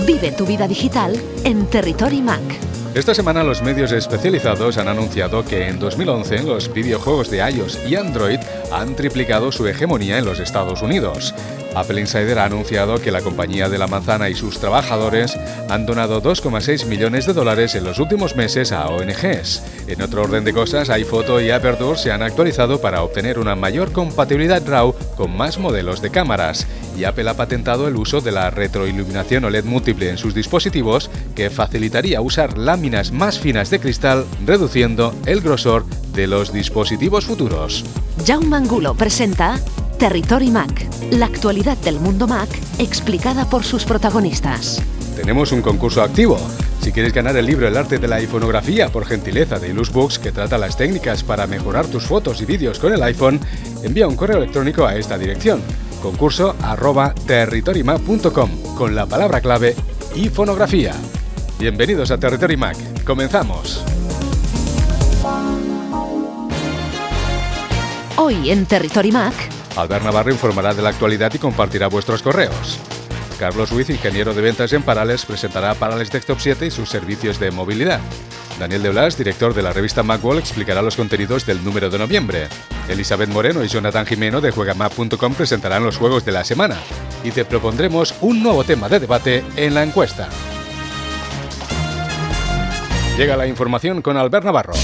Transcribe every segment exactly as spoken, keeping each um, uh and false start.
Vive tu vida digital en Territory Mac. Esta semana los medios especializados han anunciado que en dos mil once los videojuegos de iOS y Android han triplicado su hegemonía en los Estados Unidos. Apple Insider ha anunciado que la compañía de la manzana y sus trabajadores han donado dos coma seis millones de dólares en los últimos meses a O N Ges. En otro orden de cosas, iPhoto y Aperture se han actualizado para obtener una mayor compatibilidad RAW con más modelos de cámaras. Y Apple ha patentado el uso de la retroiluminación O L E D múltiple en sus dispositivos, que facilitaría usar láminas más finas de cristal, reduciendo el grosor de los dispositivos futuros. Jaume Angulo presenta Territory Mac, la actualidad del mundo Mac explicada por sus protagonistas. Tenemos un concurso activo. Si quieres ganar el libro El arte de la iPhonografía por gentileza de Ilusbooks, que trata las técnicas para mejorar tus fotos y vídeos con el iPhone, envía un correo electrónico a esta dirección: concurso arroba territorymac punto com con la palabra clave iPhonografía. Bienvenidos a Territory Mac. Comenzamos. Hoy en Territory Mac, Albert Navarro informará de la actualidad y compartirá vuestros correos. Carlos Ruiz, ingeniero de ventas en Parallels, presentará Parallels Desktop siete y sus servicios de movilidad. Daniel de Blas, director de la revista Macworld, explicará los contenidos del número de noviembre. Elizabeth Moreno y Jonathan Jimeno de juegamap punto com presentarán los juegos de la semana. Y te propondremos un nuevo tema de debate en la encuesta. Llega la información con Albert Navarro.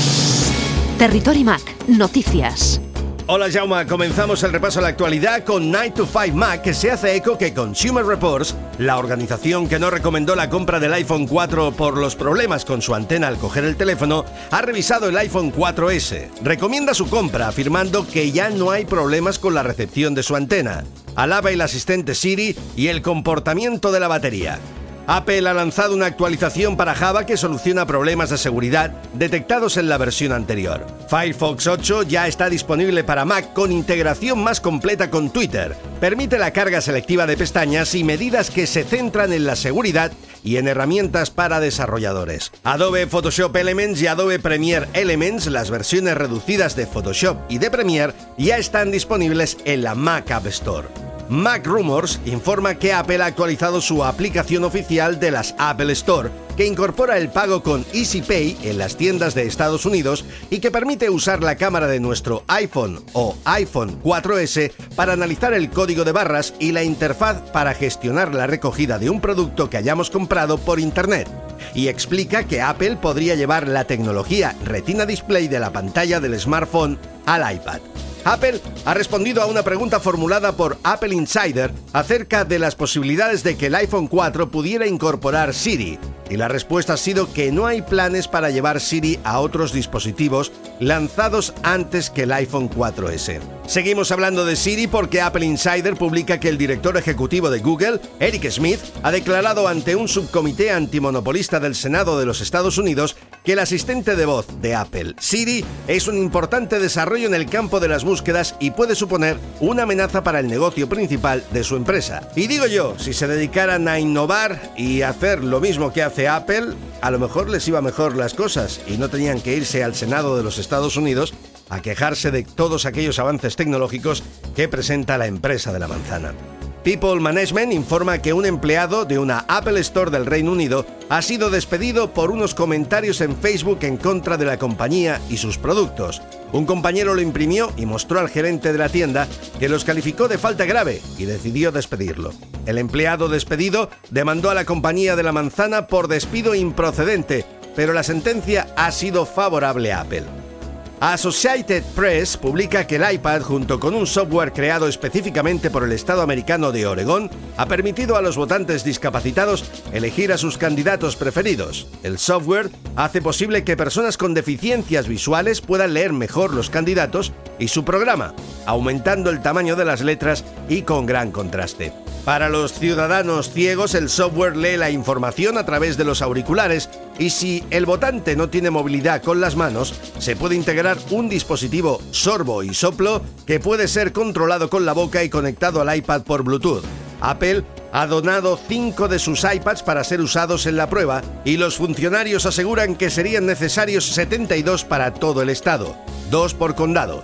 Territory Mac, noticias. Hola Jaume, comenzamos el repaso a la actualidad con nine to five Mac, que se hace eco que Consumer Reports, la organización que no recomendó la compra del iPhone cuatro por los problemas con su antena al coger el teléfono, ha revisado el iPhone cuatro ese. Recomienda su compra afirmando que ya no hay problemas con la recepción de su antena. Alaba el asistente Siri y el comportamiento de la batería. Apple ha lanzado una actualización para Java que soluciona problemas de seguridad detectados en la versión anterior. Firefox ocho ya está disponible para Mac con integración más completa con Twitter. Permite la carga selectiva de pestañas y medidas que se centran en la seguridad y en herramientas para desarrolladores. Adobe Photoshop Elements y Adobe Premiere Elements, las versiones reducidas de Photoshop y de Premiere, ya están disponibles en la Mac App Store. Mac Rumors informa que Apple ha actualizado su aplicación oficial de las Apple Store, que incorpora el pago con Easy Pay en las tiendas de Estados Unidos y que permite usar la cámara de nuestro iPhone o iPhone cuatro ese para analizar el código de barras y la interfaz para gestionar la recogida de un producto que hayamos comprado por Internet. Y explica que Apple podría llevar la tecnología Retina Display de la pantalla del smartphone al iPad. Apple ha respondido a una pregunta formulada por Apple Insider acerca de las posibilidades de que el iPhone cuatro pudiera incorporar Siri, y la respuesta ha sido que no hay planes para llevar Siri a otros dispositivos lanzados antes que el iPhone cuatro ese. Seguimos hablando de Siri porque Apple Insider publica que el director ejecutivo de Google, Eric Schmidt, ha declarado ante un subcomité antimonopolista del Senado de los Estados Unidos que el asistente de voz de Apple, Siri, es un importante desarrollo en el campo de las búsquedas y puede suponer una amenaza para el negocio principal de su empresa. Y digo yo, si se dedicaran a innovar y hacer lo mismo que hace Apple, a lo mejor les iba mejor las cosas y no tenían que irse al Senado de los Estados Unidos a quejarse de todos aquellos avances tecnológicos que presenta la empresa de la manzana. People Management informa que un empleado de una Apple Store del Reino Unido ha sido despedido por unos comentarios en Facebook en contra de la compañía y sus productos. Un compañero lo imprimió y mostró al gerente de la tienda, que los calificó de falta grave y decidió despedirlo. El empleado despedido demandó a la compañía de la manzana por despido improcedente, pero la sentencia ha sido favorable a Apple. Associated Press publica que el iPad, junto con un software creado específicamente por el estado americano de Oregón, ha permitido a los votantes discapacitados elegir a sus candidatos preferidos. El software hace posible que personas con deficiencias visuales puedan leer mejor los candidatos y su programa, aumentando el tamaño de las letras y con gran contraste. Para los ciudadanos ciegos, el software lee la información a través de los auriculares y si el votante no tiene movilidad con las manos, se puede integrar un dispositivo sorbo y soplo que puede ser controlado con la boca y conectado al iPad por Bluetooth. Apple ha donado cinco de sus iPads para ser usados en la prueba y los funcionarios aseguran que serían necesarios setenta y dos para todo el estado, dos por condado.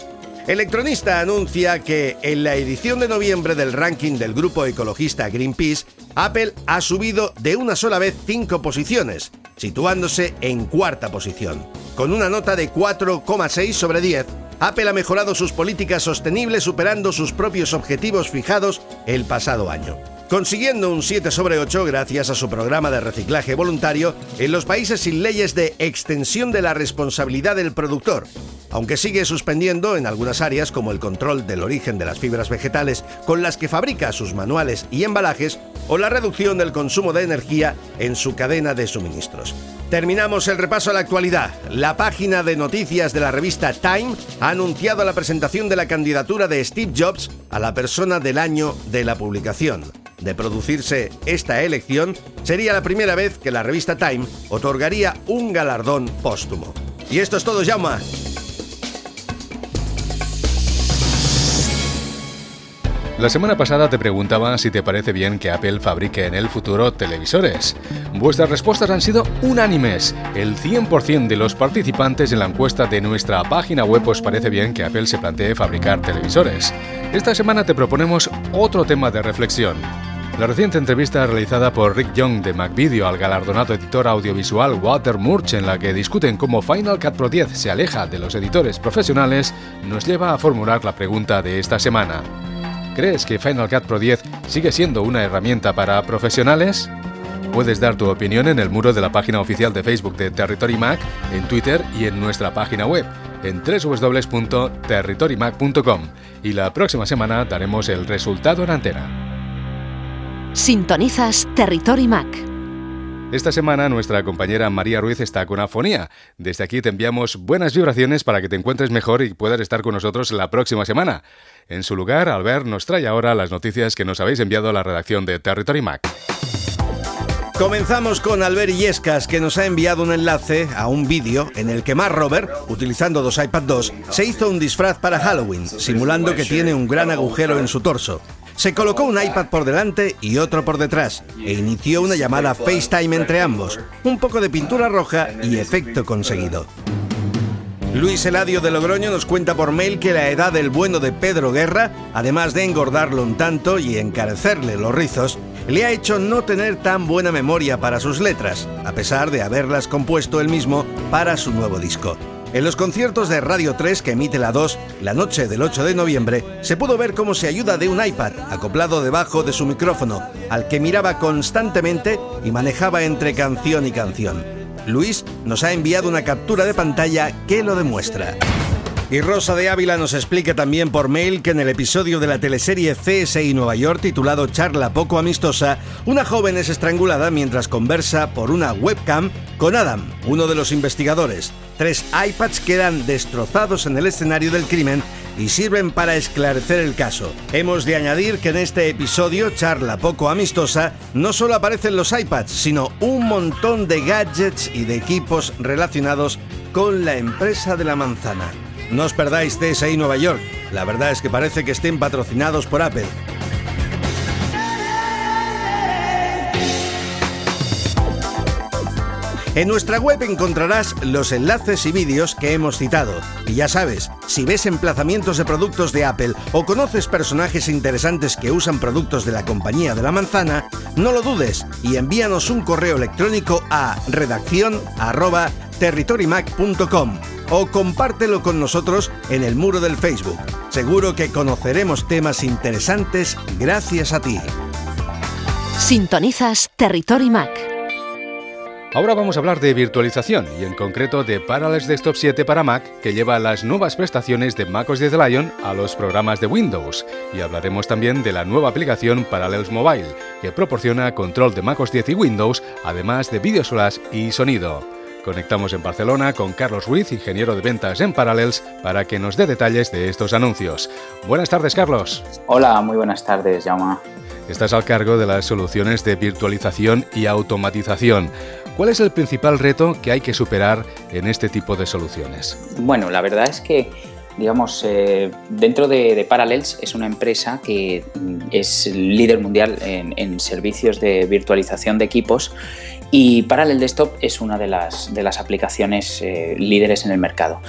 Electronista anuncia que en la edición de noviembre del ranking del grupo ecologista Greenpeace, Apple ha subido de una sola vez cinco posiciones, situándose en cuarta posición. Con una nota de cuatro coma seis sobre diez, Apple ha mejorado sus políticas sostenibles superando sus propios objetivos fijados el pasado año, consiguiendo un siete sobre ocho gracias a su programa de reciclaje voluntario en los países sin leyes de extensión de la responsabilidad del productor, aunque sigue suspendiendo en algunas áreas como el control del origen de las fibras vegetales con las que fabrica sus manuales y embalajes o la reducción del consumo de energía en su cadena de suministros. Terminamos el repaso a la actualidad. La página de noticias de la revista Time ha anunciado la presentación de la candidatura de Steve Jobs a la persona del año de la publicación. De producirse esta elección, sería la primera vez que la revista Time otorgaría un galardón póstumo. Y esto es todo, Jaume. La semana pasada te preguntaba si te parece bien que Apple fabrique en el futuro televisores. Vuestras respuestas han sido unánimes. El cien por ciento de los participantes en la encuesta de nuestra página web os parece bien que Apple se plantee fabricar televisores. Esta semana te proponemos otro tema de reflexión. La reciente entrevista realizada por Rick Young de MacVideo al galardonado editor audiovisual Walter Murch, en la que discuten cómo Final Cut Pro diez se aleja de los editores profesionales, nos lleva a formular la pregunta de esta semana. ¿Crees que Final Cut Pro diez sigue siendo una herramienta para profesionales? Puedes dar tu opinión en el muro de la página oficial de Facebook de Territory Mac, en Twitter y en nuestra página web, en doble u doble u doble u punto territory mac punto com. Y la próxima semana daremos el resultado en antena. Sintonizas Territory Mac. Esta semana nuestra compañera María Ruiz está con afonía. Desde aquí te enviamos buenas vibraciones para que te encuentres mejor y puedas estar con nosotros la próxima semana. En su lugar, Albert nos trae ahora las noticias que nos habéis enviado a la redacción de Territory Mac. Comenzamos con Albert Illescas, que nos ha enviado un enlace a un vídeo en el que Mark Rober, utilizando dos iPad dos, se hizo un disfraz para Halloween, simulando que tiene un gran agujero en su torso. Se colocó un iPad por delante y otro por detrás e inició una llamada FaceTime entre ambos, un poco de pintura roja y efecto conseguido. Luis Eladio de Logroño nos cuenta por mail que la edad del bueno de Pedro Guerra, además de engordarlo un tanto y encarecerle los rizos, le ha hecho no tener tan buena memoria para sus letras, a pesar de haberlas compuesto él mismo para su nuevo disco. En los conciertos de Radio tres que emite la dos, la noche del ocho de noviembre, se pudo ver cómo se ayuda de un iPad acoplado debajo de su micrófono, al que miraba constantemente y manejaba entre canción y canción. Luis nos ha enviado una captura de pantalla que lo demuestra. Y Rosa de Ávila nos explica también por mail que en el episodio de la teleserie C S I Nueva York titulado Charla poco amistosa, una joven es estrangulada mientras conversa por una webcam con Adam, uno de los investigadores. Tres iPads quedan destrozados en el escenario del crimen y sirven para esclarecer el caso. Hemos de añadir que en este episodio, Charla poco amistosa, no solo aparecen los iPads, sino un montón de gadgets y de equipos relacionados con la empresa de la manzana. No os perdáis C S I Nueva York, la verdad es que parece que estén patrocinados por Apple. En nuestra web encontrarás los enlaces y vídeos que hemos citado. Y ya sabes, si ves emplazamientos de productos de Apple o conoces personajes interesantes que usan productos de la compañía de la manzana, no lo dudes y envíanos un correo electrónico a redacción arroba territorymac punto com o compártelo con nosotros en el muro del Facebook. Seguro que conoceremos temas interesantes gracias a ti. Sintonizas Territory Mac. Ahora vamos a hablar de virtualización y en concreto de Parallels Desktop siete para Mac, que lleva las nuevas prestaciones de macOS diez Lion a los programas de Windows. Y hablaremos también de la nueva aplicación Parallels Mobile, que proporciona control de macOS diez y Windows, además de vídeos flash y sonido. Conectamos en Barcelona con Carlos Ruiz, ingeniero de ventas en Parallels, para que nos dé detalles de estos anuncios. Buenas tardes, Carlos. Hola, muy buenas tardes, Jaume. Estás al cargo de las soluciones de virtualización y automatización. ¿Cuál es el principal reto que hay que superar en este tipo de soluciones? Bueno, la verdad es que, digamos, eh, dentro de, de Parallels es una empresa que es líder mundial en, en servicios de virtualización de equipos y Parallels Desktop es una de las, de las aplicaciones eh, líderes en el mercado.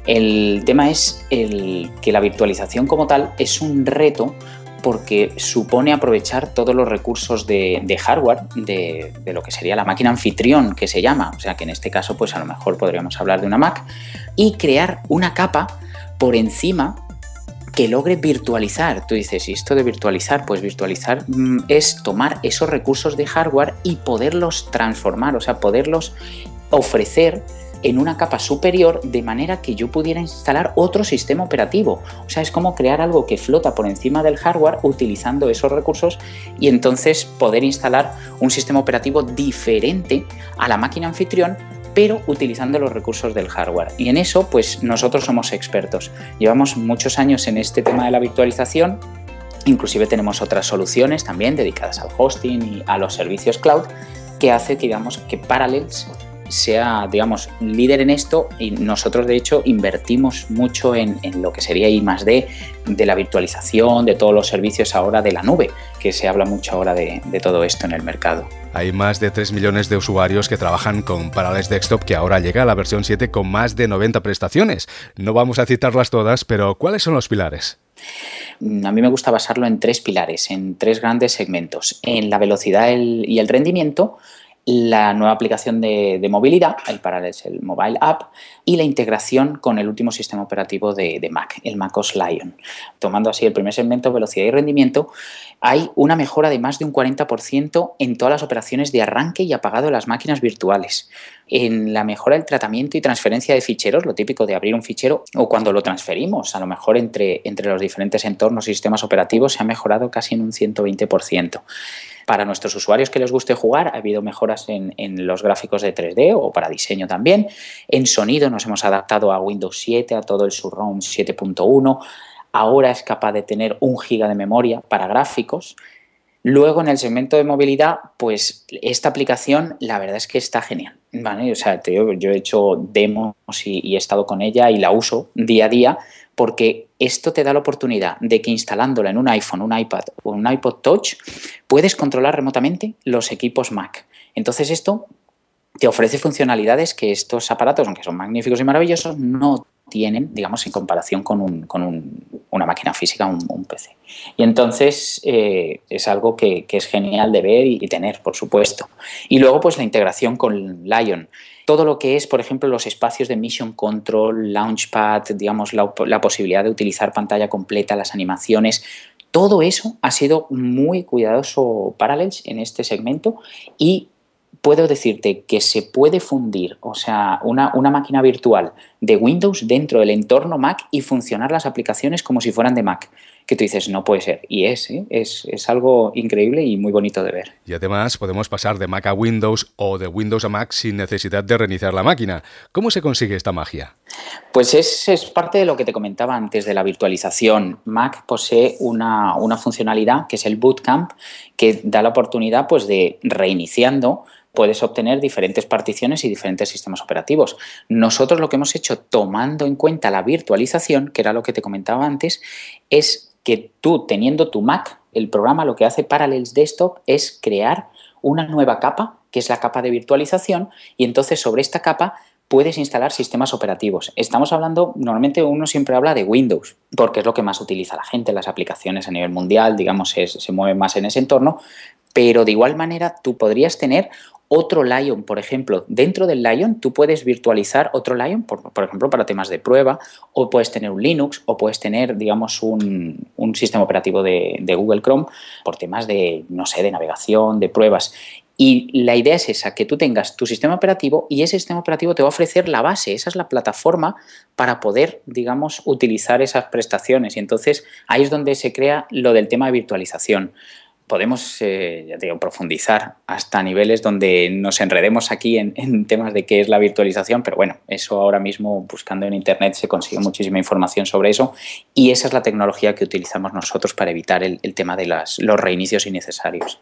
El tema es el que la virtualización como tal es un reto porque supone aprovechar todos los recursos de, de hardware de, de lo que sería la máquina anfitrión, que se llama, o sea que en este caso pues a lo mejor podríamos hablar de una Mac, y crear una capa por encima que logre virtualizar. Tú dices, ¿y esto de virtualizar? Pues virtualizar mmm, es tomar esos recursos de hardware y poderlos transformar, o sea, poderlos ofrecer en una capa superior de manera que yo pudiera instalar otro sistema operativo. O sea, es como crear algo que flota por encima del hardware utilizando esos recursos y entonces poder instalar un sistema operativo diferente a la máquina anfitrión, pero utilizando los recursos del hardware. Y en eso, pues nosotros somos expertos. Llevamos muchos años en este tema de la virtualización. Inclusive tenemos otras soluciones también dedicadas al hosting y a los servicios cloud que hace que, digamos, que Parallels sea, digamos, líder en esto y nosotros, de hecho, invertimos mucho en, en lo que sería I más D, de la virtualización, de todos los servicios ahora de la nube, que se habla mucho ahora de, de todo esto en el mercado. Hay más de tres millones de usuarios que trabajan con Parallels Desktop, que ahora llega a la versión siete con más de noventa prestaciones. No vamos a citarlas todas, pero ¿cuáles son los pilares? A mí me gusta basarlo en tres pilares, en tres grandes segmentos. En la velocidad el, y el rendimiento, la nueva aplicación de, de movilidad, el Parallels, el Mobile App, y la integración con el último sistema operativo de, de Mac, el MacOS Lion. Tomando así el primer segmento, velocidad y rendimiento, hay una mejora de más de un cuarenta por ciento en todas las operaciones de arranque y apagado de las máquinas virtuales. En la mejora del tratamiento y transferencia de ficheros, lo típico de abrir un fichero, o cuando lo transferimos, a lo mejor entre, entre los diferentes entornos y sistemas operativos, se ha mejorado casi en un ciento veinte por ciento. Para nuestros usuarios que les guste jugar, ha habido mejoras en, en los gráficos de tres D o para diseño también. En sonido nos hemos adaptado a Windows siete, a todo el Surround siete punto uno. Ahora es capaz de tener un giga de memoria para gráficos. Luego, en el segmento de movilidad, pues esta aplicación la verdad es que está genial, ¿vale? O sea, yo, yo he hecho demos y, y he estado con ella y la uso día a día, porque esto te da la oportunidad de que instalándola en un iPhone, un iPad o un iPod Touch puedes controlar remotamente los equipos Mac. Entonces esto te ofrece funcionalidades que estos aparatos, aunque son magníficos y maravillosos, no tienen, digamos, en comparación con, un, con un, una máquina física, un, un P C. Y entonces eh, es algo que, que es genial de ver y, y tener, por supuesto. Y luego, pues la integración con Lion. Todo lo que es, por ejemplo, los espacios de Mission Control, Launchpad, digamos, la, la posibilidad de utilizar pantalla completa, las animaciones, todo eso ha sido muy cuidadoso Parallels en este segmento y puedo decirte que se puede fundir, o sea, una, una máquina virtual de Windows dentro del entorno Mac y funcionar las aplicaciones como si fueran de Mac. Que tú dices, no puede ser. Y es, ¿eh? es, es algo increíble y muy bonito de ver. Y además podemos pasar de Mac a Windows o de Windows a Mac sin necesidad de reiniciar la máquina. ¿Cómo se consigue esta magia? Pues es, es parte de lo que te comentaba antes de la virtualización. Mac posee una, una funcionalidad que es el Bootcamp, que da la oportunidad pues, de reiniciando puedes obtener diferentes particiones y diferentes sistemas operativos. Nosotros lo que hemos hecho, tomando en cuenta la virtualización, que era lo que te comentaba antes, es que tú, teniendo tu Mac, el programa lo que hace Parallels Desktop es crear una nueva capa, que es la capa de virtualización, y entonces sobre esta capa puedes instalar sistemas operativos. Estamos hablando, normalmente uno siempre habla de Windows, porque es lo que más utiliza la gente, las aplicaciones a nivel mundial, digamos, es, se mueve más en ese entorno, pero de igual manera tú podrías tener otro Lion, por ejemplo. Dentro del Lion tú puedes virtualizar otro Lion, por, por ejemplo, para temas de prueba, o puedes tener un Linux, o puedes tener, digamos, un, un sistema operativo de, de Google Chrome por temas de, no sé, de navegación, de pruebas. Y la idea es esa, que tú tengas tu sistema operativo y ese sistema operativo te va a ofrecer la base, esa es la plataforma para poder, digamos, utilizar esas prestaciones. Y entonces ahí es donde se crea lo del tema de virtualización. Podemos, eh, ya te digo, profundizar hasta niveles donde nos enredemos aquí en, en temas de qué es la virtualización, pero bueno, eso ahora mismo buscando en internet se consigue muchísima información sobre eso y esa es la tecnología que utilizamos nosotros para evitar el, el tema de las, los reinicios innecesarios.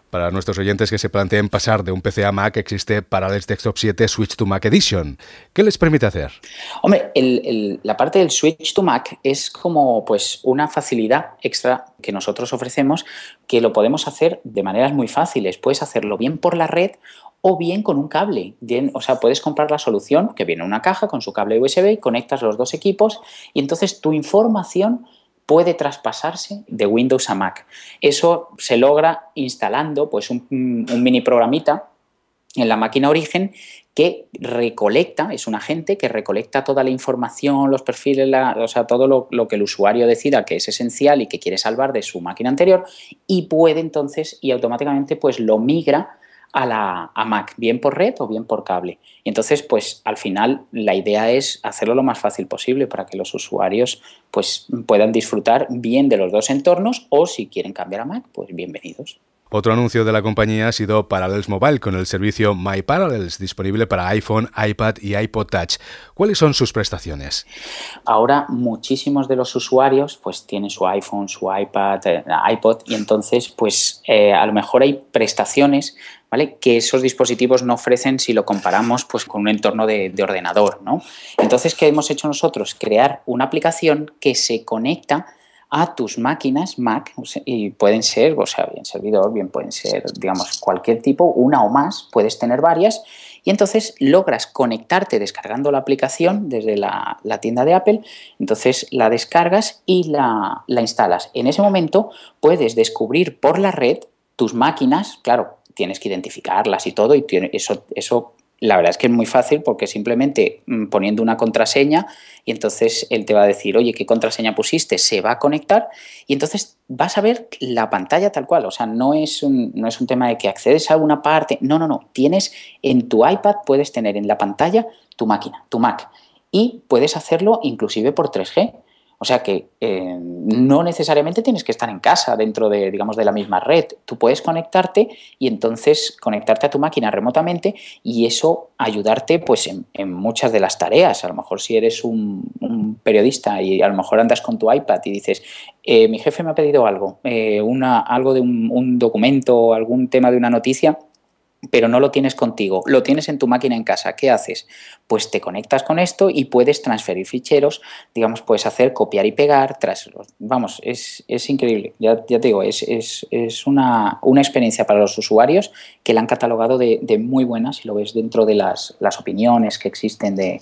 Para nuestros oyentes que se planteen pasar de un P C a Mac, existe Parallels Desktop siete Switch to Mac Edition. ¿Qué les permite hacer? Hombre, el, el, la parte del Switch to Mac es como pues una facilidad extra que nosotros ofrecemos, que lo podemos hacer de maneras muy fáciles. Puedes hacerlo bien por la red o bien con un cable. Bien, o sea, puedes comprar la solución que viene en una caja con su cable U S B, conectas los dos equipos y entonces tu información puede traspasarse de Windows a Mac. Eso se logra instalando pues, un, un mini programita en la máquina origen que recolecta, es un agente que recolecta toda la información, los perfiles, la, o sea, todo lo, lo que el usuario decida que es esencial y que quiere salvar de su máquina anterior y puede entonces, y automáticamente pues lo migra a, la, a Mac, bien por red o bien por cable. Y entonces, pues al final la idea es hacerlo lo más fácil posible para que los usuarios pues, puedan disfrutar bien de los dos entornos o si quieren cambiar a Mac, pues bienvenidos. Otro anuncio de la compañía ha sido Parallels Mobile con el servicio My Parallels, disponible para iPhone, iPad y iPod Touch. ¿Cuáles son sus prestaciones? Ahora muchísimos de los usuarios pues tienen su iPhone, su iPad, eh, iPod y entonces pues eh, a lo mejor hay prestaciones, ¿vale?, que esos dispositivos no ofrecen si lo comparamos pues con un entorno de, de ordenador, ¿no? Entonces, ¿qué hemos hecho nosotros? Crear una aplicación que se conecta a tus máquinas Mac, y pueden ser, o sea, bien servidor, bien pueden ser, digamos, cualquier tipo, una o más, puedes tener varias, y entonces logras conectarte descargando la aplicación desde la, la tienda de Apple, entonces la descargas y la, la instalas. En ese momento puedes descubrir por la red tus máquinas, claro, tienes que identificarlas y todo, y tiene, eso, eso la verdad es que es muy fácil porque simplemente poniendo una contraseña y entonces él te va a decir, oye, ¿qué contraseña pusiste? Se va a conectar y entonces vas a ver la pantalla tal cual. O sea, no es un, no es un tema de que accedes a una parte. No, no, no. Tienes en tu iPad, puedes tener en la pantalla tu máquina, tu Mac. Y puedes hacerlo inclusive por tres G. O sea que eh, no necesariamente tienes que estar en casa dentro de, digamos, de la misma red. Tú puedes conectarte y entonces conectarte a tu máquina remotamente y eso ayudarte pues, en, en muchas de las tareas. A lo mejor si eres un, un periodista y a lo mejor andas con tu iPad y dices, eh, mi jefe me ha pedido algo, eh, una, algo de un, un documento, algún tema de una noticia, pero no lo tienes contigo, lo tienes en tu máquina en casa. ¿Qué haces? Pues te conectas con esto y puedes transferir ficheros, digamos, puedes hacer copiar y pegar, tras, vamos, es, es increíble, ya, ya te digo, es, es, es una, una experiencia para los usuarios que la han catalogado de, de muy buena, si lo ves dentro de las, las opiniones que existen de,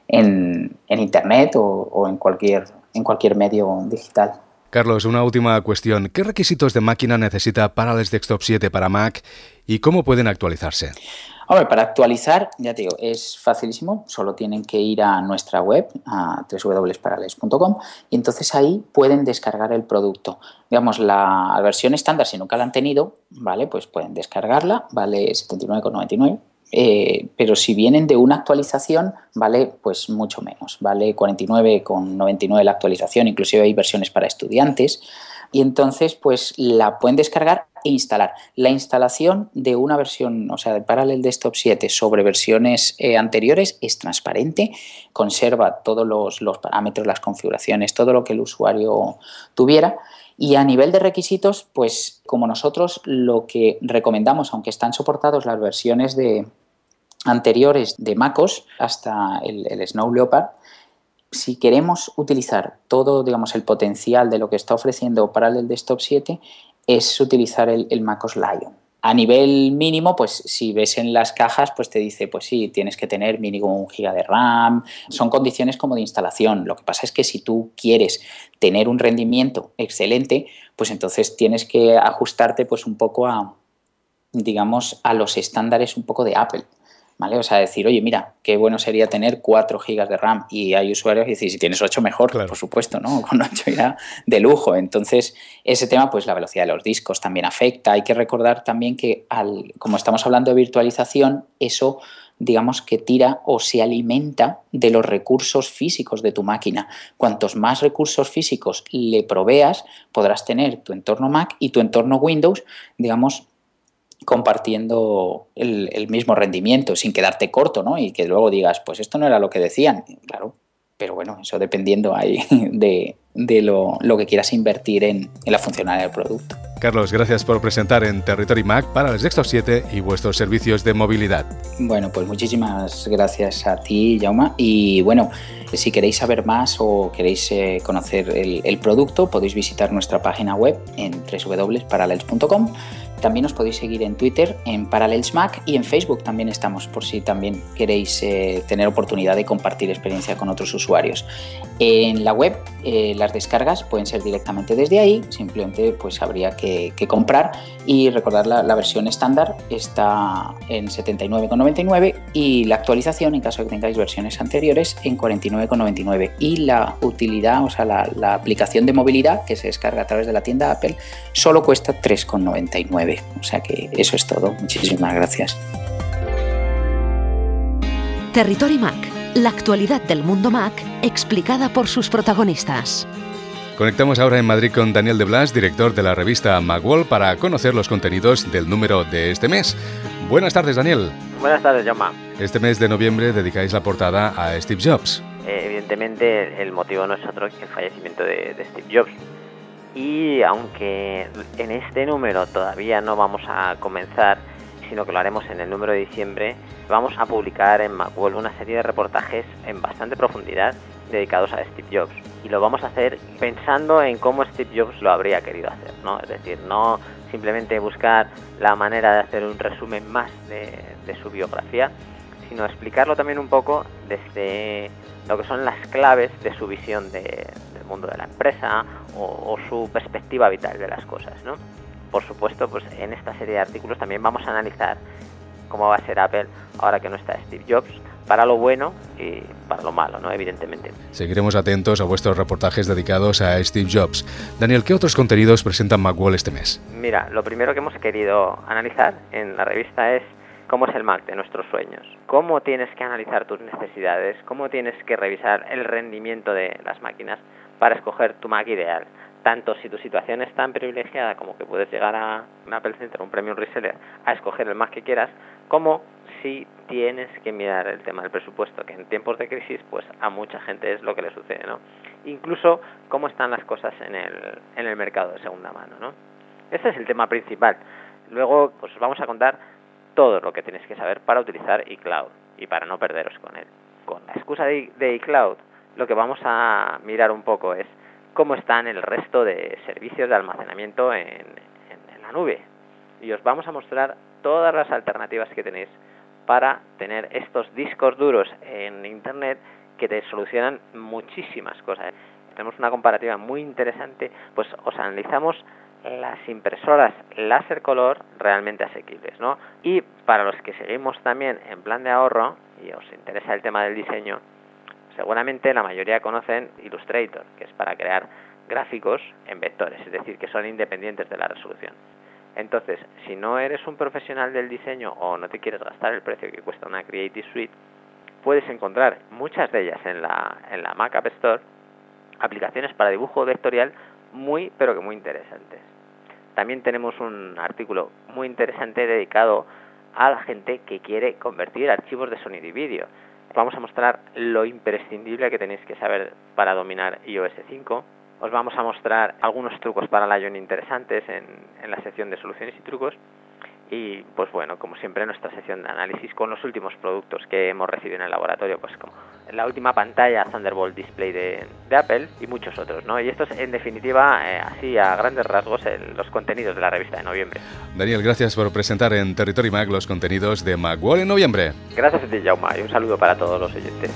en, en Internet o, o en, cualquier, en cualquier medio digital. Carlos, una última cuestión. ¿Qué requisitos de máquina necesita Parallels Desktop siete para Mac y cómo pueden actualizarse? Hombre, para actualizar, ya te digo, es facilísimo. Solo tienen que ir a nuestra web, a doble u doble u doble u punto parallels punto com, y entonces ahí pueden descargar el producto. Digamos, la versión estándar, si nunca la han tenido, ¿vale? Pues pueden descargarla, vale setenta y nueve con noventa y nueve. Eh, pero si vienen de una actualización, vale pues mucho menos, vale cuarenta y nueve con noventa y nueve la actualización, inclusive hay versiones para estudiantes y entonces pues la pueden descargar e instalar. La instalación de una versión, o sea, de Parallels Desktop siete sobre versiones eh, anteriores es transparente, conserva todos los, los parámetros, las configuraciones, todo lo que el usuario tuviera. Y a nivel de requisitos, pues como nosotros lo que recomendamos, aunque están soportados las versiones de anteriores de MacOS hasta el, el Snow Leopard, si queremos utilizar todo, digamos, el potencial de lo que está ofreciendo Parallels Desktop siete, es utilizar el, el MacOS Lion. A nivel mínimo, pues si ves en las cajas, pues te dice, pues sí, tienes que tener mínimo un giga de RAM. Son condiciones como de instalación. Lo que pasa es que si tú quieres tener un rendimiento excelente, pues entonces tienes que ajustarte pues un poco a, digamos, a los estándares un poco de Apple. ¿Vale? O sea, decir, oye, mira, qué bueno sería tener cuatro gigas de RAM y hay usuarios que dicen, si tienes ocho mejor, claro. Por supuesto, ¿no? Con ocho irá de lujo. Entonces, ese tema, pues la velocidad de los discos también afecta. Hay que recordar también que, al, como estamos hablando de virtualización, eso, digamos, que tira o se alimenta de los recursos físicos de tu máquina. Cuantos más recursos físicos le proveas, podrás tener tu entorno Mac y tu entorno Windows, digamos, compartiendo el, el mismo rendimiento sin quedarte corto, ¿no? Y que luego digas, pues esto no era lo que decían. Claro, pero bueno, eso dependiendo ahí de, de lo, lo que quieras invertir en, en la funcionalidad del producto. Carlos, gracias por presentar en Territory Mac para el Dextros siete y vuestros servicios de movilidad. Bueno, pues muchísimas gracias a ti, Jaume. Y bueno, si queréis saber más o queréis eh, conocer el, el producto, podéis visitar nuestra página web en doble u doble u doble u punto parallels punto com. También os podéis seguir en Twitter, en Parallels Mac, y en Facebook también estamos, por si también queréis eh, tener oportunidad de compartir experiencia con otros usuarios. En la web, eh, las descargas pueden ser directamente desde ahí, simplemente pues habría que, que comprar, y recordar la, la versión estándar está en setenta y nueve con noventa y nueve y la actualización, en caso de que tengáis versiones anteriores, en cuarenta y nueve con noventa y nueve, y la utilidad, o sea, la, la aplicación de movilidad que se descarga a través de la tienda Apple solo cuesta tres con noventa y nueve. O sea que eso es todo. Muchísimas gracias. Territory Mac, la actualidad del mundo Mac explicada por sus protagonistas. Conectamos ahora en Madrid con Daniel de Blas, director de la revista Macworld, para conocer los contenidos del número de este mes. Buenas tardes, Daniel. Buenas tardes, Jaume. Este mes de noviembre dedicáis la portada a Steve Jobs. Eh, evidentemente, el motivo no es otro que el fallecimiento de, de Steve Jobs. Y aunque en este número todavía no vamos a comenzar, sino que lo haremos en el número de diciembre, vamos a publicar en Macworld una serie de reportajes en bastante profundidad dedicados a Steve Jobs. Y lo vamos a hacer pensando en cómo Steve Jobs lo habría querido hacer, ¿no? Es decir, no simplemente buscar la manera de hacer un resumen más de, de su biografía, sino explicarlo también un poco desde lo que son las claves de su visión de, del mundo de la empresa o, o su perspectiva vital de las cosas, ¿no? Por supuesto, pues en esta serie de artículos también vamos a analizar cómo va a ser Apple ahora que no está Steve Jobs, para lo bueno y para lo malo, ¿no? Evidentemente. Seguiremos atentos a vuestros reportajes dedicados a Steve Jobs. Daniel, ¿qué otros contenidos presentan Macworld este mes? Mira, lo primero que hemos querido analizar en la revista es cómo es el Mac de nuestros sueños, cómo tienes que analizar tus necesidades, cómo tienes que revisar el rendimiento de las máquinas para escoger tu Mac ideal. Tanto si tu situación es tan privilegiada como que puedes llegar a un Apple Center, un Premium Reseller, a escoger el Mac que quieras, como si tienes que mirar el tema del presupuesto, que en tiempos de crisis pues a mucha gente es lo que le sucede, ¿no? Incluso cómo están las cosas en el, en el mercado de segunda mano, ¿no? Ese es el tema principal. Luego pues os vamos a contar todo lo que tenéis que saber para utilizar iCloud y para no perderos con él. Con la excusa de, de iCloud, lo que vamos a mirar un poco es cómo están el resto de servicios de almacenamiento en, en, en la nube. Y os vamos a mostrar todas las alternativas que tenéis para tener estos discos duros en Internet que te solucionan muchísimas cosas. Tenemos una comparativa muy interesante, pues os analizamos las impresoras láser color realmente asequibles, ¿no? Y para los que seguimos también en plan de ahorro y os interesa el tema del diseño, seguramente la mayoría conocen Illustrator, que es para crear gráficos en vectores, es decir, que son independientes de la resolución. Entonces, si no eres un profesional del diseño o no te quieres gastar el precio que cuesta una Creative Suite, puedes encontrar muchas de ellas en la, en la Mac App Store, aplicaciones para dibujo vectorial muy, pero que muy interesantes. También tenemos un artículo muy interesante dedicado a la gente que quiere convertir archivos de sonido y vídeo. Vamos a mostrar lo imprescindible que tenéis que saber para dominar i O S cinco. Os vamos a mostrar algunos trucos para la Ion interesantes en, en la sección de soluciones y trucos. Y pues bueno, como siempre, nuestra sección de análisis con los últimos productos que hemos recibido en el laboratorio, pues como la última pantalla Thunderbolt Display de, de Apple y muchos otros, ¿no? Y esto es en definitiva, eh, así a grandes rasgos, el, los contenidos de la revista de noviembre. Daniel, gracias por presentar en Territory Mac los contenidos de Macworld en noviembre. Gracias a ti, Jaume, y un saludo para todos los oyentes.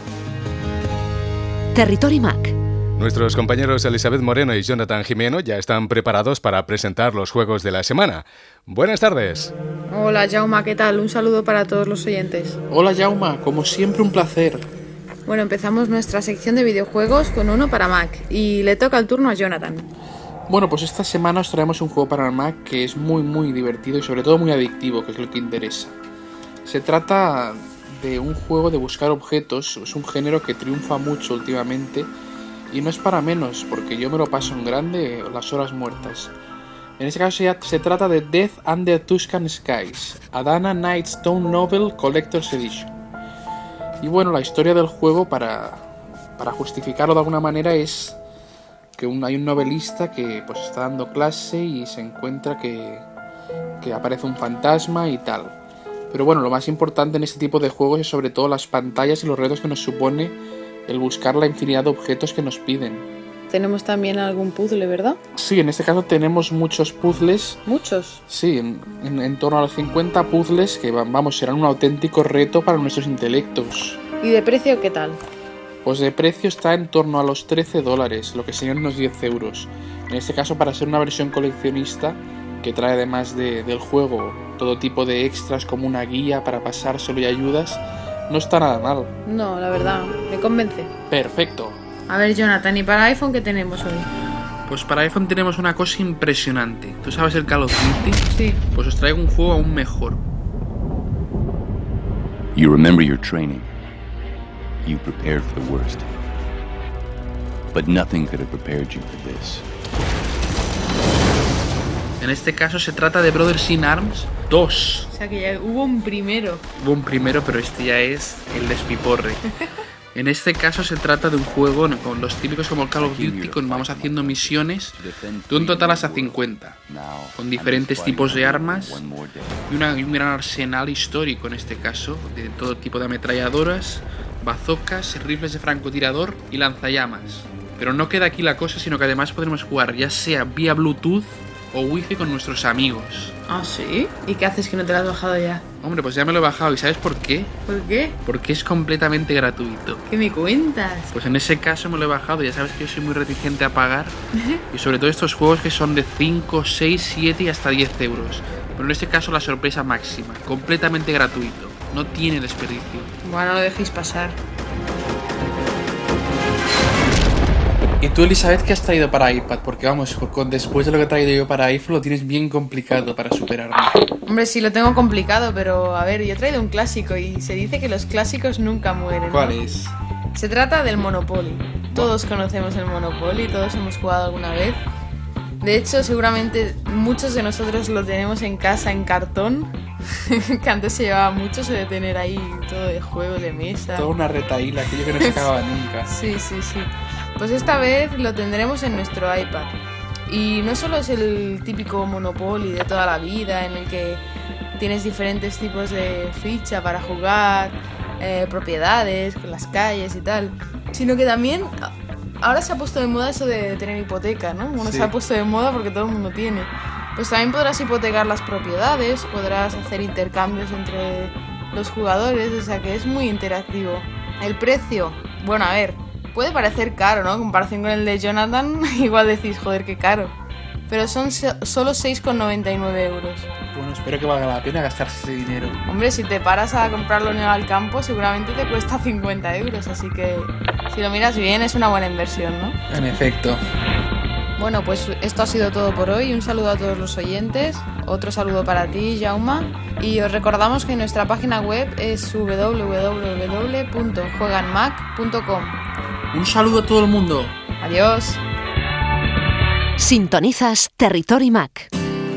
Territory Mac. Nuestros compañeros Elizabeth Moreno y Jonathan Jimeno ya están preparados para presentar los juegos de la semana. Buenas tardes. Hola Jaume, ¿qué tal? Un saludo para todos los oyentes. Hola Jaume, como siempre un placer. Bueno, empezamos nuestra sección de videojuegos con uno para Mac y le toca el turno a Jonathan. Bueno, pues esta semana os traemos un juego para el Mac que es muy muy divertido y sobre todo muy adictivo, que es lo que interesa. Se trata de un juego de buscar objetos, es un género que triunfa mucho últimamente. Y no es para menos, porque yo me lo paso en grande las horas muertas. En este caso ya se trata de Death Under Tuscan Skies, Adana Nightstone Novel Collector's Edition. Y bueno, la historia del juego, para para justificarlo de alguna manera es que un, hay un novelista que pues está dando clase y se encuentra que, que aparece un fantasma y tal. Pero bueno, lo más importante en este tipo de juegos es sobre todo las pantallas y los retos que nos supone el buscar la infinidad de objetos que nos piden. Tenemos también algún puzzle, ¿verdad? Sí, en este caso tenemos muchos puzzles. ¿Muchos? Sí, en, en, en torno a los cincuenta puzzles que, vamos, serán un auténtico reto para nuestros intelectos. ¿Y de precio qué tal? Pues de precio está en torno a los trece dólares, lo que serían unos diez euros. En este caso, para ser una versión coleccionista, que trae además de, del juego todo tipo de extras como una guía para pasárselo y ayudas, no está nada mal. No, la verdad, me convence. Perfecto. A ver, Jonathan, ¿y para iPhone qué tenemos hoy? Pues para iPhone tenemos una cosa impresionante. ¿Tú sabes el Call of Duty? Sí. Pues os traigo un juego aún mejor. You remember your training. You prepared for the worst. But nothing could have prepared you for this. En este caso se trata de Brothers in Arms dos. O sea que ya hubo un primero. Hubo un primero, pero este ya es el despiporre. En este caso se trata de un juego con los típicos como el Call of Duty, con vamos haciendo misiones de un total hasta cincuenta, con diferentes tipos de armas y, una, y un gran arsenal histórico en este caso, de todo tipo de ametralladoras, bazocas, rifles de francotirador y lanzallamas. Pero no queda aquí la cosa, sino que además podremos jugar ya sea vía Bluetooth o Wi-Fi con nuestros amigos. ¿Ah, sí? ¿Y qué haces que no te lo has bajado ya? Hombre, pues ya me lo he bajado. ¿Y sabes por qué? ¿Por qué? Porque es completamente gratuito. ¿Qué me cuentas? Pues en ese caso me lo he bajado. Ya sabes que yo soy muy reticente a pagar. Y sobre todo estos juegos que son de cinco, seis, siete y hasta diez euros. Pero en este caso la sorpresa máxima. Completamente gratuito. No tiene desperdicio. Bueno, no lo dejéis pasar. ¿Y tú, Elizabeth, qué has traído para iPad? Porque vamos, con, después de lo que he traído yo para iPhone lo tienes bien complicado para superarme. Hombre, sí lo tengo complicado, pero a ver, yo he traído un clásico y se dice que los clásicos nunca mueren, ¿no? ¿Cuál es? Se trata del Monopoly. Todos conocemos el Monopoly, todos hemos jugado alguna vez. De hecho, seguramente muchos de nosotros lo tenemos en casa en cartón, que antes se llevaba mucho eso de tener ahí todo de juego de mesa. Toda una retaíla, aquello que no se acababa nunca. Sí, sí, sí. Pues esta vez lo tendremos en nuestro iPad. Y no solo es el típico Monopoly de toda la vida, en el que tienes diferentes tipos de ficha para jugar, eh, propiedades, con las calles y tal, sino que también ahora se ha puesto de moda eso de tener hipoteca, ¿no? Bueno, sí. Se ha puesto de moda porque todo el mundo tiene. Pues también podrás hipotecar las propiedades, podrás hacer intercambios entre los jugadores, o sea que es muy interactivo. El precio, bueno, a ver, puede parecer caro, ¿no? En comparación con el de Jonathan, igual decís, joder, qué caro. Pero son so- solo seis con noventa y nueve euros. Bueno, espero que valga la pena gastarse ese dinero. Hombre, si te paras a comprarlo en el Alcampo, seguramente te cuesta cincuenta euros. Así que, si lo miras bien, es una buena inversión, ¿no? En efecto. Bueno, pues esto ha sido todo por hoy. Un saludo a todos los oyentes. Otro saludo para ti, Jauma. Y os recordamos que nuestra página web es doble u doble u doble u punto juegan mac punto com. Un saludo a todo el mundo. Adiós. Sintonizas Territory Mac.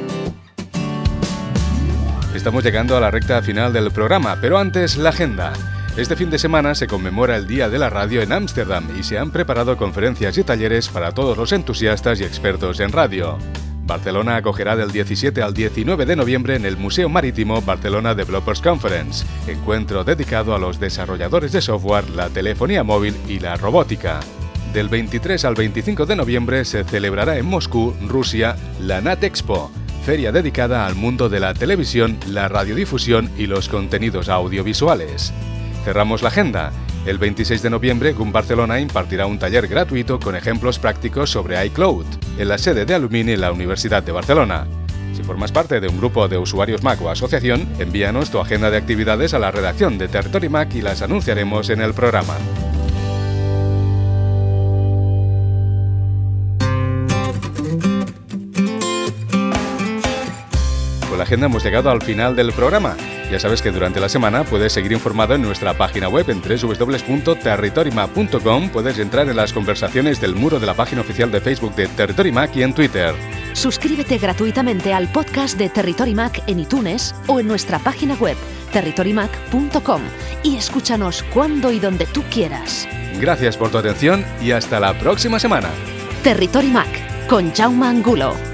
Estamos llegando a la recta final del programa, pero antes la agenda. Este fin de semana se conmemora el Día de la Radio en Ámsterdam y se han preparado conferencias y talleres para todos los entusiastas y expertos en radio. Barcelona acogerá del diecisiete al diecinueve de noviembre en el Museo Marítimo Barcelona Developers Conference, encuentro dedicado a los desarrolladores de software, la telefonía móvil y la robótica. Del veintitrés al veinticinco de noviembre se celebrará en Moscú, Rusia, la NatExpo, feria dedicada al mundo de la televisión, la radiodifusión y los contenidos audiovisuales. Cerramos la agenda. El veintiséis de noviembre, GUM Barcelona impartirá un taller gratuito con ejemplos prácticos sobre iCloud, en la sede de Alumini en la Universidad de Barcelona. Si formas parte de un grupo de usuarios Mac o asociación, envíanos tu agenda de actividades a la redacción de Territory Mac y las anunciaremos en el programa. Con la agenda hemos llegado al final del programa. Ya sabes que durante la semana puedes seguir informado en nuestra página web en doble u doble u doble u punto territory mac punto com. Puedes entrar en las conversaciones del muro de la página oficial de Facebook de Territory Mac y en Twitter. Suscríbete gratuitamente al podcast de Territory Mac en iTunes o en nuestra página web territory mac punto com y escúchanos cuando y donde tú quieras. Gracias por tu atención y hasta la próxima semana. Territory Mac, con Jaume Angulo.